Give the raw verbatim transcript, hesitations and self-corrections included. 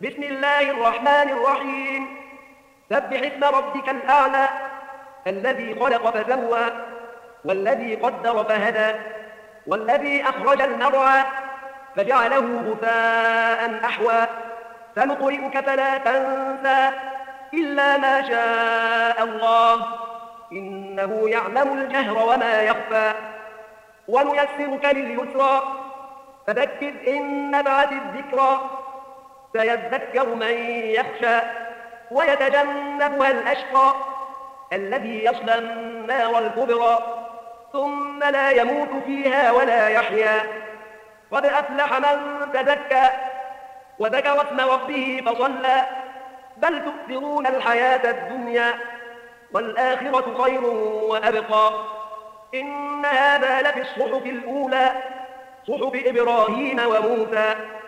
بسم الله الرحمن الرحيم. سبح اسم ربك الأعلى الذي خلق فسوى والذي قدر فهدى والذي أخرج المرعى فجعله غثاء أحوى سنقرئك فلا تنسى إلا ما شاء الله إنه يعلم الجهر وما يخفى ونيسرك لليسرى فذكر إن نفعت الذكرى سيذكر من يخشى ويتجنبها الأشقى الذي يصلى النار الكبرى ثم لا يموت فيها ولا يحيا قد أفلح من تزكى وذكر اسم ربه فصلى بل تؤثرون الحياة الدنيا والآخرة خير وأبقى إن هذا لفي الصحف الأولى صحف إبراهيم وموسى